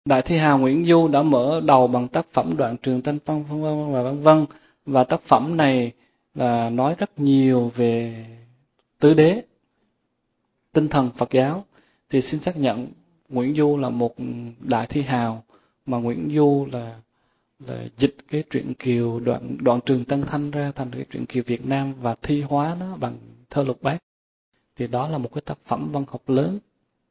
Đại thi hào Nguyễn Du đã mở đầu bằng tác phẩm Đoạn Trường Tranh Phong và vân vân, và tác phẩm này là nói rất nhiều về tứ đế, tinh thần Phật giáo. Thì xin xác nhận Nguyễn Du là một đại thi hào, mà Nguyễn Du là dịch cái truyện Kiều Đoạn Trường Tân Thanh ra thành cái truyện Kiều Việt Nam và thi hóa nó bằng thơ lục bát. Thì đó là một cái tác phẩm văn học lớn.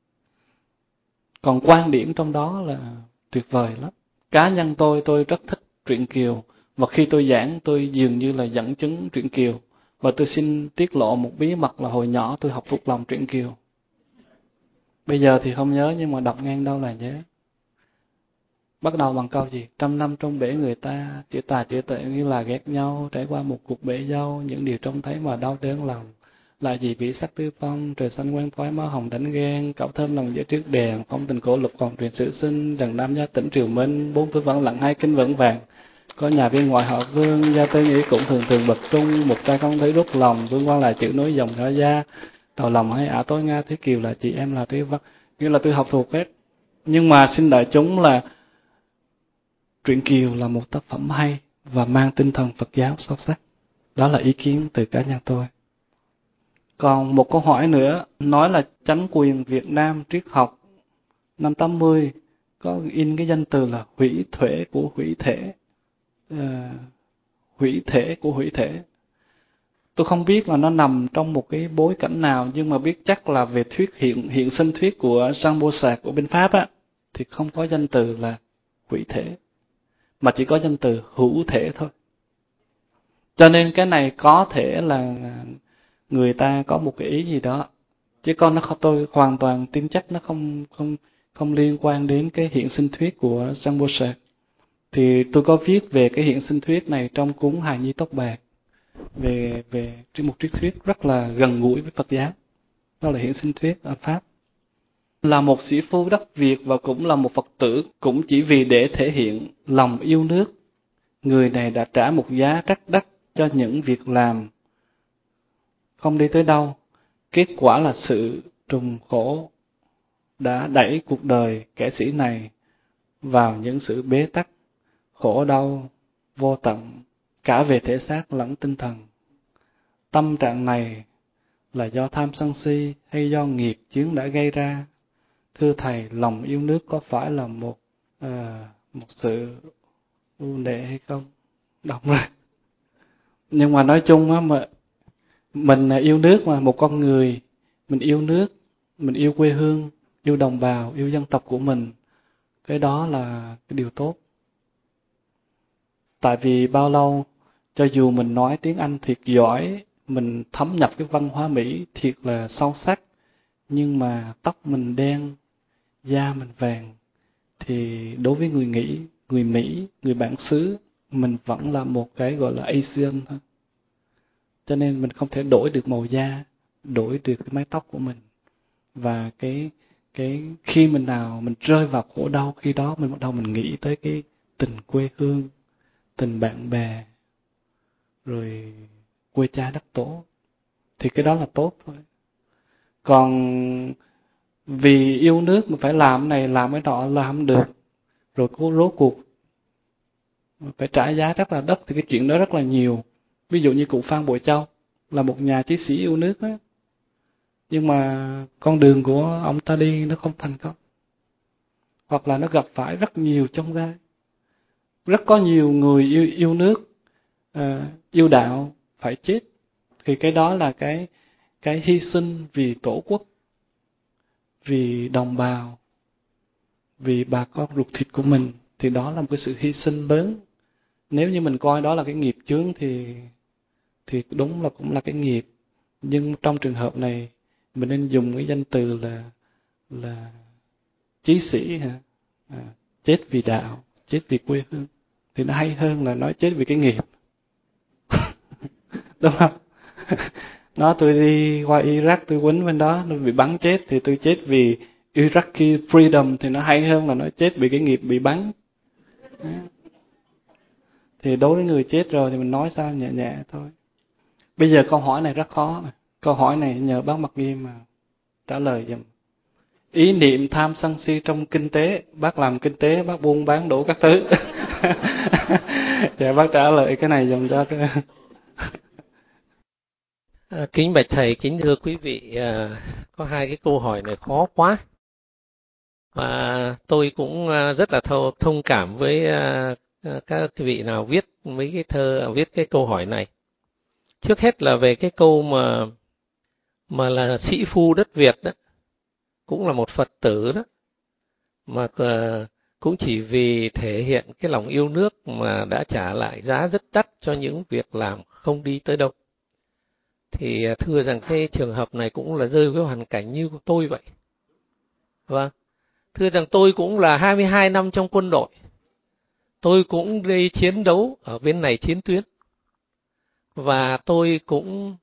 Còn quan điểm trong đó là tuyệt vời lắm. Cá nhân tôi rất thích truyện Kiều, và khi tôi giảng tôi dường như là dẫn chứng truyện Kiều. Và tôi xin tiết lộ một bí mật là hồi nhỏ tôi học thuộc lòng truyện Kiều. Bây giờ thì không nhớ, nhưng mà đọc ngang đâu là nhớ. Bắt đầu bằng câu gì? 100 năm trong bể người ta, chữ tà chữ tệ như là ghét nhau, trải qua một cuộc bể dâu, những điều trông thấy mà đau đớn lòng. Là gì bị sắc tư phong, trời xanh quen thoái máu hồng đánh ghen, cậu thơm lòng giữa trước đèn, phong tình cổ lục còn truyền sử sinh, đằng nam gia tỉnh triều minh, bốn phương vẫn lặng hai kinh vững vàng. Có nhà viên ngoại họ Vương, gia tư nghĩ cũng thường thường bậc trung, một tay không thấy rút lòng, Vương quan là chữ nối dòng nhỏ gia, đầu lòng hay ả tối Nga, Thế Kiều là chị em là Thúy Văn. Nghĩa là tôi học thuộc hết. Nhưng mà xin đại chúng là truyện Kiều là một tác phẩm hay và mang tinh thần Phật giáo sâu sắc. Đó là ý kiến từ cá nhân tôi. Còn một câu hỏi nữa, nói là chánh quyền Việt Nam triết học năm 80 có in cái danh từ là hủy thể của hủy thể. Hủy thể của hủy thể. Tôi không biết là nó nằm trong một cái bối cảnh nào, nhưng mà biết chắc là về thuyết hiện sinh thuyết của Jean Paul của bên Pháp á, thì không có danh từ là hủy thể, mà chỉ có danh từ hữu thể thôi. Cho nên cái này có thể là người ta có một cái ý gì đó, chứ tôi hoàn toàn tin chắc nó không liên quan đến cái hiện sinh thuyết của Jean Paul. Thì tôi có viết về cái hiện sinh thuyết này trong cuốn Hài Nhi Tóc Bạc, về một triết thuyết rất là gần gũi với Phật giáo. Đó là hiện sinh thuyết ở Pháp. Là một sĩ phu đất Việt và cũng là một Phật tử, cũng chỉ vì để thể hiện lòng yêu nước, người này đã trả một giá rất đắt cho những việc làm không đi tới đâu. Kết quả là sự trùng khổ đã đẩy cuộc đời kẻ sĩ này vào những sự bế tắc, khổ đau, vô tận, cả về thể xác lẫn tinh thần. Tâm trạng này là do tham sân si hay do nghiệp chướng đã gây ra? Thưa Thầy, lòng yêu nước có phải là một sự ưu lệ hay không? Đọc rồi. Nhưng mà nói chung á, mà mình yêu nước mà, một con người, mình yêu nước, mình yêu quê hương, yêu đồng bào, yêu dân tộc của mình. Cái đó là cái điều tốt. Tại vì bao lâu, cho dù mình nói tiếng Anh thiệt giỏi, mình thấm nhập cái văn hóa Mỹ thiệt là sâu sắc, nhưng mà tóc mình đen, da mình vàng, thì đối với người Mỹ, người bản xứ, mình vẫn là một cái gọi là Asian thôi. Cho nên mình không thể đổi được màu da, đổi được cái mái tóc của mình. Và cái khi mình rơi vào khổ đau, khi đó mình bắt đầu mình nghĩ tới cái tình quê hương, tình bạn bè, rồi quê cha đất tổ, thì cái đó là tốt thôi. Còn vì yêu nước mà phải làm cái này làm cái nọ làm không được, rồi rốt cuộc phải trả giá rất là đắt, thì cái chuyện đó rất là nhiều. Ví dụ như cụ Phan Bội Châu là một nhà chí sĩ yêu nước đó, nhưng mà con đường của ông ta đi nó không thành công, hoặc là nó gặp phải rất nhiều chông gai. Rất có nhiều người yêu nước, yêu đạo phải chết, thì cái đó là cái hy sinh vì tổ quốc, vì đồng bào, vì bà con ruột thịt của mình, thì đó là một cái sự hy sinh lớn. Nếu như mình coi đó là cái nghiệp chướng thì đúng là cũng là cái nghiệp. Nhưng trong trường hợp này mình nên dùng cái danh từ là chí sĩ hả? Chết vì đạo, chết vì quê hương, thì nó hay hơn là nói chết vì cái nghiệp. Đúng không? Tôi đi qua Iraq, tôi quýnh bên đó, nó bị bắn chết, thì tôi chết vì Iraqi freedom, thì nó hay hơn là nói chết vì cái nghiệp bị bắn. Thì đối với người chết rồi thì mình nói sao nhẹ nhẹ thôi. Bây giờ câu hỏi này rất khó này. Câu hỏi này nhờ bác Mặc Nghiêm mà trả lời giùm. ý niệm tham sân si trong kinh tế. Bác làm kinh tế, bác buôn bán đủ các thứ. Dạ bác trả lời cái này dùm cho tôi. Kính bạch thầy, kính thưa quý vị, có hai cái câu hỏi này khó quá. Và tôi cũng rất là thông cảm với các vị nào viết mấy cái thơ, viết cái câu hỏi này. Trước hết là về cái câu mà là sĩ phu đất Việt đó, cũng là một Phật tử đó, mà cũng chỉ vì thể hiện cái lòng yêu nước mà đã trả lại giá rất đắt cho những việc làm không đi tới đâu. Thì thưa rằng cái trường hợp này cũng là rơi với hoàn cảnh như tôi vậy. Vâng. Thưa rằng tôi cũng là 22 năm trong quân đội. Tôi cũng đi chiến đấu ở bên này chiến tuyến. Và tôi cũng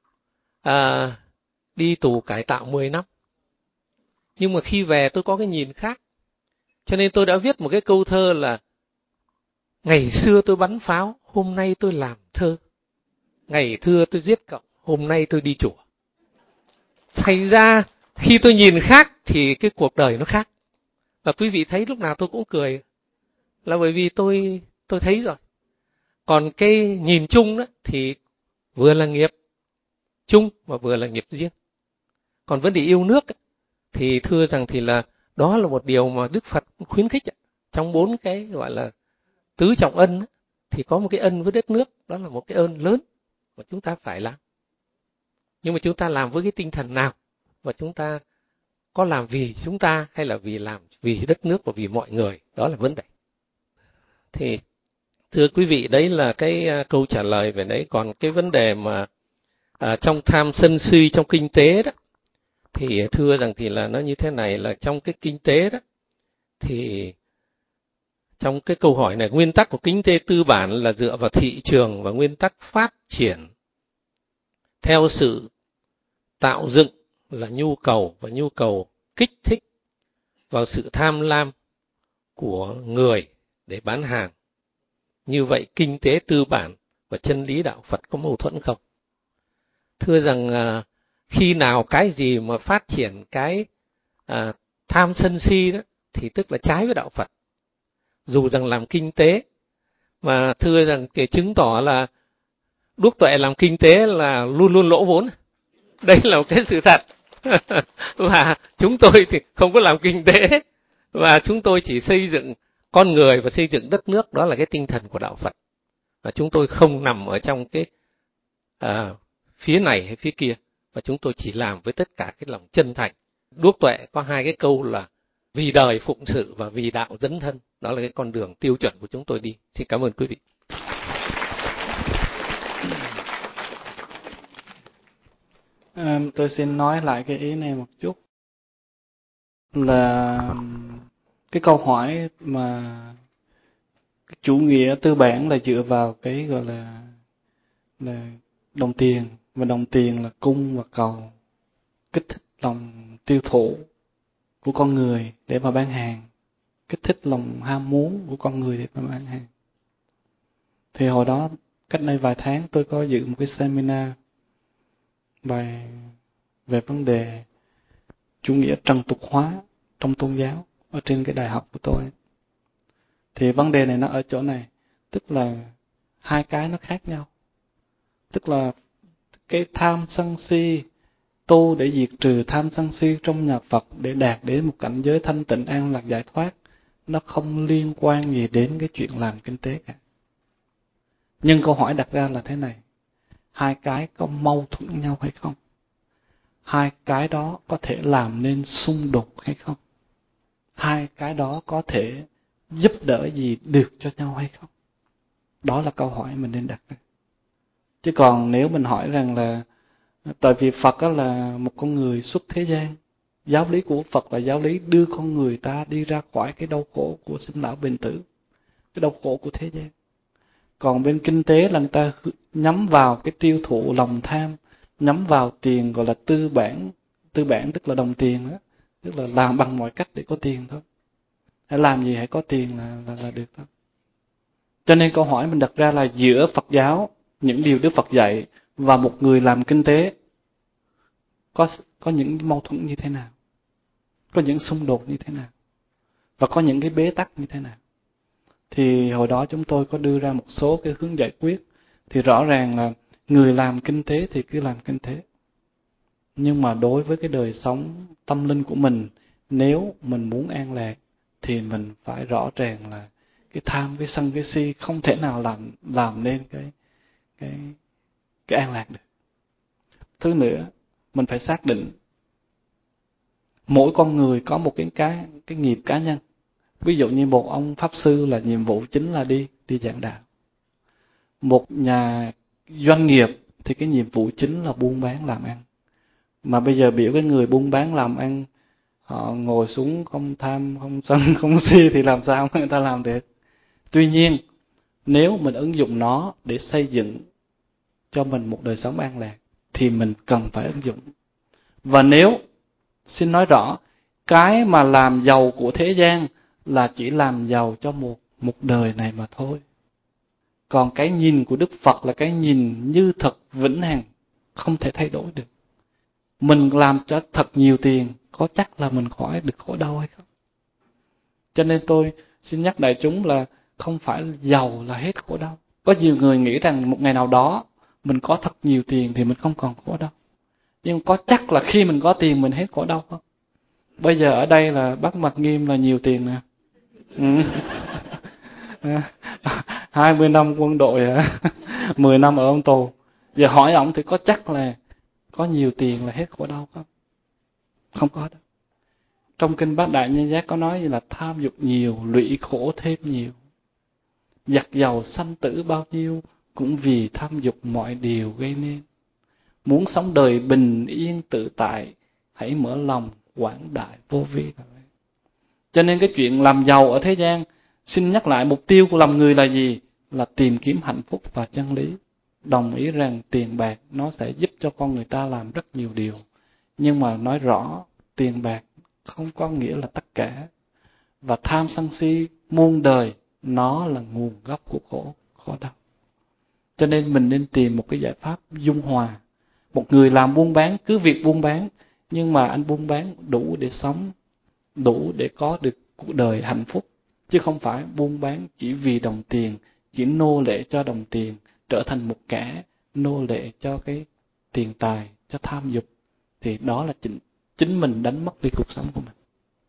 đi tù cải tạo 10 năm. Nhưng mà khi về tôi có cái nhìn khác. Cho nên tôi đã viết một cái câu thơ là: ngày xưa tôi bắn pháo, hôm nay tôi làm thơ. Ngày xưa tôi giết cậu, hôm nay tôi đi chùa. Thành ra khi tôi nhìn khác thì cái cuộc đời nó khác. Và quý vị thấy lúc nào tôi cũng cười, là bởi vì tôi thấy rồi. Còn cái nhìn chung đó thì vừa là nghiệp chung và vừa là nghiệp riêng. Còn vấn đề yêu nước ấy, thì thưa rằng thì là đó là một điều mà Đức Phật khuyến khích ấy. Trong 4 cái gọi là tứ trọng ân ấy, thì có một cái ân với đất nước, đó là một cái ơn lớn mà chúng ta phải làm. Nhưng mà chúng ta làm với cái tinh thần nào, và chúng ta có làm vì chúng ta hay là làm vì đất nước và vì mọi người, đó là vấn đề. Thì thưa quý vị, đấy là cái câu trả lời về đấy. Còn cái vấn đề mà trong tham sân si trong kinh tế đó, thì thưa rằng thì là nó như thế này, là trong cái kinh tế đó, thì trong cái câu hỏi này, nguyên tắc của kinh tế tư bản là dựa vào thị trường và nguyên tắc phát triển theo sự tạo dựng là nhu cầu, và nhu cầu kích thích vào sự tham lam của người để bán hàng. Như vậy kinh tế tư bản và chân lý đạo Phật có mâu thuẫn không? Thưa rằng khi nào cái gì mà phát triển cái tham sân si đó thì tức là trái với đạo Phật. Dù rằng làm kinh tế, mà thưa rằng cái chứng tỏ là Đúc Tuệ làm kinh tế là luôn luôn lỗ vốn. Đây là một cái sự thật. Và chúng tôi thì không có làm kinh tế, và chúng tôi chỉ xây dựng con người và xây dựng đất nước, đó là cái tinh thần của đạo Phật. Và chúng tôi không nằm ở trong cái phía này hay phía kia, và chúng tôi chỉ làm với tất cả cái lòng chân thành. Đúc Tuệ có hai cái câu là vì đời phụng sự và vì đạo dấn thân, đó là cái con đường tiêu chuẩn của chúng tôi đi. Xin cảm ơn quý vị. Tôi xin nói lại cái ý này một chút, là cái câu hỏi mà chủ nghĩa tư bản là dựa vào cái gọi là đồng tiền, và đồng tiền là cung và cầu, kích thích lòng tiêu thụ của con người để mà bán hàng, kích thích lòng ham muốn của con người để mà bán hàng. Thì hồi đó, cách đây vài tháng, tôi có dự một cái seminar bài về vấn đề chủ nghĩa trần tục hóa trong tôn giáo ở trên cái đại học của tôi. Thì vấn đề này nó ở chỗ này, tức là hai cái nó khác nhau. Tức là cái tham sân si, tu để diệt trừ tham sân si trong nhà Phật để đạt đến một cảnh giới thanh tịnh an lạc giải thoát, nó không liên quan gì đến cái chuyện làm kinh tế cả. Nhưng câu hỏi đặt ra là thế này: hai cái có mâu thuẫn nhau hay không? Hai cái đó có thể làm nên xung đột hay không? Hai cái đó có thể giúp đỡ gì được cho nhau hay không? Đó là câu hỏi mình nên đặt ra. Chứ còn nếu mình hỏi rằng là tại vì Phật là một con người xuất thế gian, giáo lý của Phật là giáo lý đưa con người ta đi ra khỏi cái đau khổ của sinh lão bệnh tử, cái đau khổ của thế gian. Còn bên kinh tế là người ta nhắm vào cái tiêu thụ lòng tham, nhắm vào tiền, gọi là tư bản tức là đồng tiền đó, tức là làm bằng mọi cách để có tiền thôi. Hãy làm gì hãy có tiền là được thôi. Cho nên câu hỏi mình đặt ra là giữa Phật giáo, những điều Đức Phật dạy, và một người làm kinh tế có những mâu thuẫn như thế nào? có những xung đột như thế nào, và có những cái bế tắc như thế nào. Thì hồi đó chúng tôi có đưa ra một số cái hướng giải quyết. Thì rõ ràng là người làm kinh tế thì cứ làm kinh tế. Nhưng mà đối với cái đời sống tâm linh của mình, nếu mình muốn an lạc thì mình phải rõ ràng là cái tham, cái sân, cái si không thể nào làm nên cái an lạc được. Thứ nữa, mình phải xác định mỗi con người có một cái nghiệp cá nhân. Ví dụ như một ông pháp sư là nhiệm vụ chính là đi giảng đạo. Một nhà doanh nghiệp thì cái nhiệm vụ chính là buôn bán làm ăn. Mà bây giờ biểu cái người buôn bán làm ăn, họ ngồi xuống không tham, không sân, không si thì làm sao người ta làm được. Tuy nhiên, nếu mình ứng dụng nó để xây dựng cho mình một đời sống an lạc thì mình cần phải ứng dụng. Và nếu, xin nói rõ, cái mà làm giàu của thế gian là chỉ làm giàu cho một đời này mà thôi. Còn cái nhìn của Đức Phật là cái nhìn như thật vĩnh hằng, không thể thay đổi được. Mình làm cho thật nhiều tiền, có chắc là mình khỏi được khổ đau hay không? Cho nên tôi xin nhắc đại chúng là không phải giàu là hết khổ đau. Có nhiều người nghĩ rằng một ngày nào đó mình có thật nhiều tiền thì mình không còn khổ đau. Nhưng có chắc là khi mình có tiền mình hết khổ đau không? Bây giờ ở đây là bác Mạc Nghiêm là nhiều tiền nè. 20 năm quân đội, 10 năm ở ông tù. Giờ hỏi ông thì có chắc là có nhiều tiền là hết khổ đau không? Không có đâu. Trong kinh Bát Đại Nhân Giác có nói là tham dục nhiều, lụy khổ thêm nhiều. Giặc giàu sanh tử bao nhiêu, cũng vì tham dục mọi điều gây nên. Muốn sống đời bình yên tự tại, hãy mở lòng quảng đại vô vi. Cho nên cái chuyện làm giàu ở thế gian, xin nhắc lại mục tiêu của lòng người là gì? Là tìm kiếm hạnh phúc và chân lý. Đồng ý rằng tiền bạc nó sẽ giúp cho con người ta làm rất nhiều điều. Nhưng mà nói rõ, tiền bạc không có nghĩa là tất cả. Và tham sân si muôn đời, nó là nguồn gốc của khổ đau. Cho nên mình nên tìm một cái giải pháp dung hòa. Một người làm buôn bán, cứ việc buôn bán, nhưng mà anh buôn bán đủ để sống, đủ để có được cuộc đời hạnh phúc. Chứ không phải buôn bán chỉ vì đồng tiền, chỉ nô lệ cho đồng tiền, trở thành một kẻ nô lệ cho cái tiền tài, cho tham dục. Thì đó là chính mình đánh mất đi cuộc sống của mình.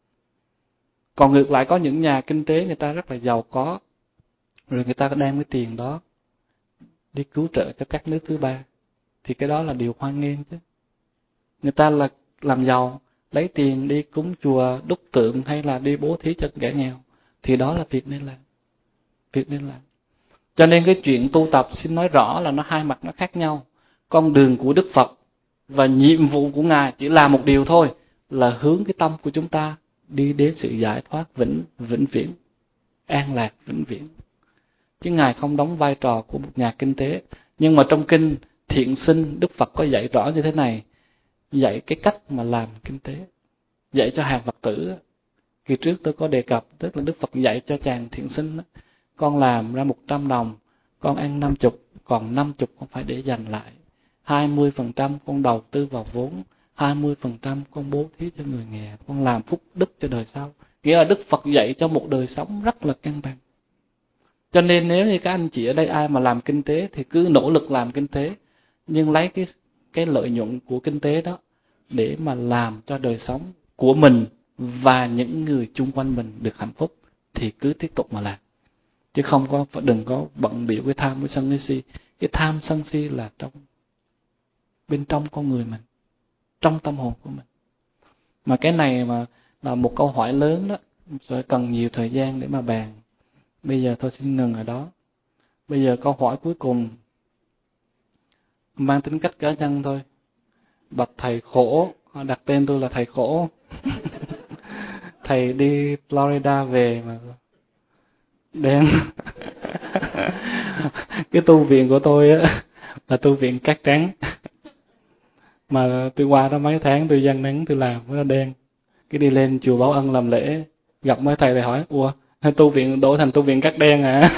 Còn ngược lại có những nhà kinh tế người ta rất là giàu có, rồi người ta đem cái tiền đó đi cứu trợ cho các nước thứ ba, thì cái đó là điều hoan nghênh chứ. Người ta là làm giàu, lấy tiền đi cúng chùa, đúc tượng hay là đi bố thí cho kẻ nghèo, thì đó là việc nên làm. Việc nên làm. Cho nên cái chuyện tu tập xin nói rõ là nó hai mặt nó khác nhau. Con đường của Đức Phật và nhiệm vụ của Ngài chỉ là một điều thôi, là hướng cái tâm của chúng ta đi đến sự giải thoát vĩnh viễn, an lạc vĩnh viễn. Chứ Ngài không đóng vai trò của một nhà kinh tế. Nhưng mà trong kinh Thiện Sinh, Đức Phật có dạy rõ như thế này, dạy cái cách mà làm kinh tế, dạy cho hàng Phật tử. Kỳ trước tôi có đề cập, tức là Đức Phật dạy cho chàng Thiện Sinh đó, con làm ra 100 đồng, con ăn 50, còn 50 con phải để dành lại. 20% con đầu tư vào vốn, 20% con bố thí cho người nghèo, con làm phúc đức cho đời sau. Nghĩa là Đức Phật dạy cho một đời sống rất là cân bằng. Cho nên nếu như các anh chị ở đây ai mà làm kinh tế thì cứ nỗ lực làm kinh tế, nhưng lấy cái lợi nhuận của kinh tế đó để mà làm cho đời sống của mình và những người chung quanh mình được hạnh phúc, thì cứ tiếp tục mà làm. Chứ đừng có bận bịu cái tham, cái sân, cái si. Cái tham sân si là bên trong con người mình, trong tâm hồn của mình. Mà cái này mà là một câu hỏi lớn đó, sẽ cần nhiều thời gian để mà bàn. Bây giờ tôi xin ngừng ở đó. Bây giờ câu hỏi cuối cùng mang tính cách cá nhân thôi. Bạch thầy khổ, họ đặt tên tôi là thầy khổ. Thầy đi Florida về mà đen. Cái tu viện của tôi á là tu viện cát trắng. Mà tôi qua đó mấy tháng tôi giăng nắng tôi làm nó đen. Cái đi lên chùa Bảo Ân làm lễ, gặp mấy thầy hỏi, ủa tu viện đổ thành tu viện cát đen à?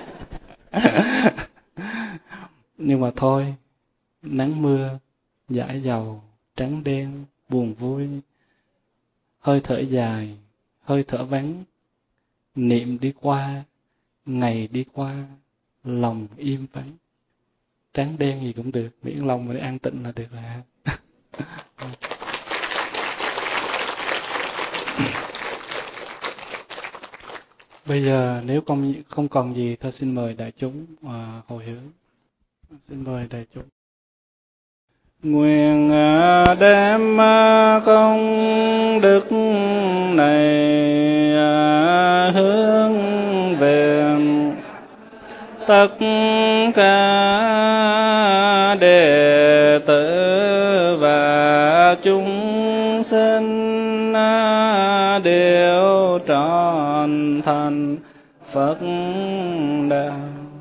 Nhưng mà thôi, nắng mưa, dãi dầu, trắng đen, buồn vui, hơi thở dài, hơi thở vắng, niệm đi qua, ngày đi qua, lòng im vắng. Trắng đen gì cũng được, miễn lòng mình an tịnh là được là. Bây giờ nếu không còn gì, tôi xin mời đại chúng hồi hướng. Xin mời đại chúng. Nguyện đem công đức này hướng về tất cả đệ tử và chúng sinh đều trọn thành Phật đạo.